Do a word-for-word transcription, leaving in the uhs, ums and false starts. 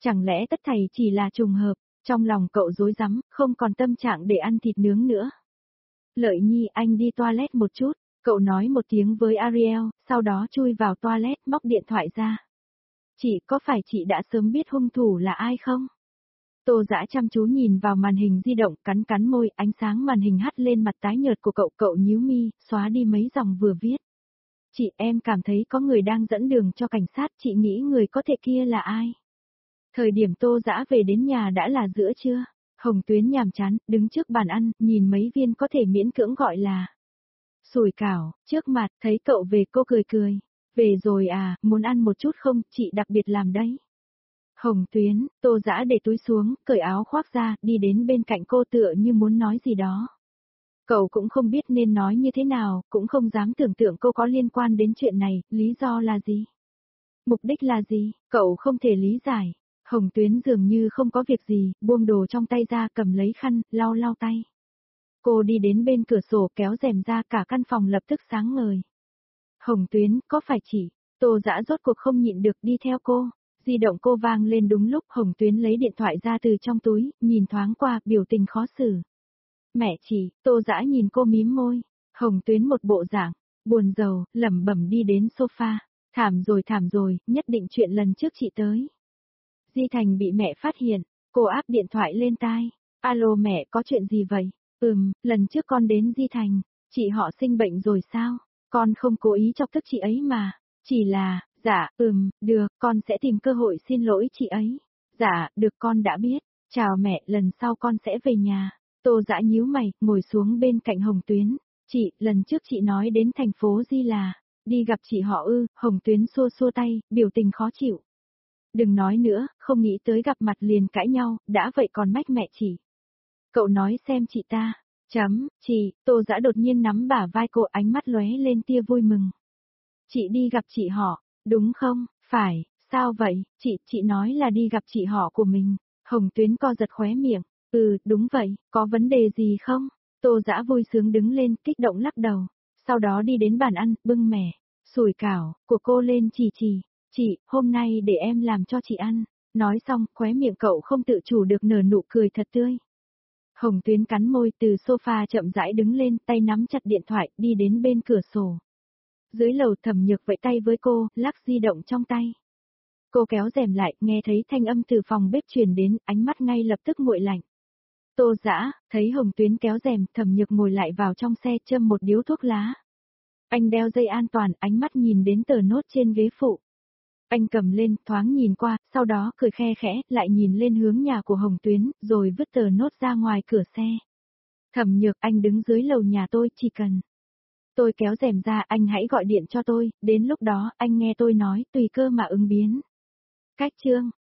Chẳng lẽ tất thảy chỉ là trùng hợp, trong lòng cậu rối rắm, không còn tâm trạng để ăn thịt nướng nữa. Lợi Nhi, anh đi toilet một chút, cậu nói một tiếng với Ariel, sau đó chui vào toilet móc điện thoại ra. Chị, có phải chị đã sớm biết hung thủ là ai không? Tô Dã chăm chú nhìn vào màn hình di động, cắn cắn môi, ánh sáng màn hình hắt lên mặt tái nhợt của cậu, cậu nhíu mi, xóa đi mấy dòng vừa viết. Chị, em cảm thấy có người đang dẫn đường cho cảnh sát, chị nghĩ người có thể kia là ai? Thời điểm Tô Dã về đến nhà đã là giữa trưa. Hồng Tuyến nhàm chán, đứng trước bàn ăn, nhìn mấy viên có thể miễn cưỡng gọi là sủi cảo, trước mặt, thấy cậu về cô cười cười. Về rồi à, muốn ăn một chút không, chị đặc biệt làm đấy. Hồng Tuyến, Tô Dã để túi xuống, cởi áo khoác ra, đi đến bên cạnh cô tựa như muốn nói gì đó. Cậu cũng không biết nên nói như thế nào, cũng không dám tưởng tượng cô có liên quan đến chuyện này, lý do là gì? Mục đích là gì, cậu không thể lý giải. Hồng Tuyến dường như không có việc gì, buông đồ trong tay ra cầm lấy khăn, lau lau tay. Cô đi đến bên cửa sổ kéo rèm ra, cả căn phòng lập tức sáng ngời. Hồng Tuyến, có phải chị? Tô Dã rốt cuộc không nhịn được đi theo cô. Di động cô vang lên đúng lúc Hồng Tuyến lấy điện thoại ra từ trong túi, nhìn thoáng qua, biểu tình khó xử. Mẹ chị, Tô Dã nhìn cô mím môi. Hồng Tuyến một bộ dạng buồn rầu, lẩm bẩm đi đến sofa. Thảm rồi thảm rồi, nhất định chuyện lần trước chị tới. Di Thành bị mẹ phát hiện, cô áp điện thoại lên tai. Alo mẹ, có chuyện gì vậy? Ừm, lần trước con đến Di Thành, chị họ sinh bệnh rồi sao? Con không cố ý chọc tức chị ấy mà. Chỉ là, dạ, ừm, được, con sẽ tìm cơ hội xin lỗi chị ấy. Dạ, được, con đã biết. Chào mẹ, lần sau con sẽ về nhà. Tô Dã nhíu mày, ngồi xuống bên cạnh Hồng Tuyến. Chị, lần trước chị nói đến thành phố Di là, đi gặp chị họ ư, Hồng Tuyến xua xua tay, biểu tình khó chịu. Đừng nói nữa, không nghĩ tới gặp mặt liền cãi nhau, đã vậy còn mách mẹ chị. Cậu nói xem chị ta. Chấm, chị, Tô Dã đột nhiên nắm bả vai cô, ánh mắt lóe lên tia vui mừng. Chị đi gặp chị họ, đúng không? Phải, sao vậy? Chị, chị nói là đi gặp chị họ của mình. Hồng Tuyến co giật khóe miệng. Ừ, đúng vậy, có vấn đề gì không? Tô Dã vui sướng đứng lên, kích động lắc đầu. Sau đó đi đến bàn ăn, bưng mẻ, sủi cảo, của cô lên chỉ chỉ. Chị, hôm nay để em làm cho chị ăn. Nói xong, khóe miệng cậu không tự chủ được nở nụ cười thật tươi. Hồng Tuyến cắn môi, từ sofa chậm rãi đứng lên, tay nắm chặt điện thoại, đi đến bên cửa sổ. Dưới lầu Thẩm Nhược vẫy tay với cô, lắc di động trong tay. Cô kéo rèm lại, nghe thấy thanh âm từ phòng bếp truyền đến, ánh mắt ngay lập tức nguội lạnh. Tô Dã, thấy Hồng Tuyến kéo rèm, Thẩm Nhược ngồi lại vào trong xe, châm một điếu thuốc lá. Anh đeo dây an toàn, ánh mắt nhìn đến tờ nốt trên ghế phụ. Anh cầm lên, thoáng nhìn qua, sau đó cười khe khẽ, lại nhìn lên hướng nhà của Hồng Tuyến, rồi vứt tờ nốt ra ngoài cửa xe. Thẩm Nhược, anh đứng dưới lầu nhà tôi, chỉ cần tôi kéo rèm ra, anh hãy gọi điện cho tôi, đến lúc đó, anh nghe tôi nói, tùy cơ mà ứng biến. Cách chương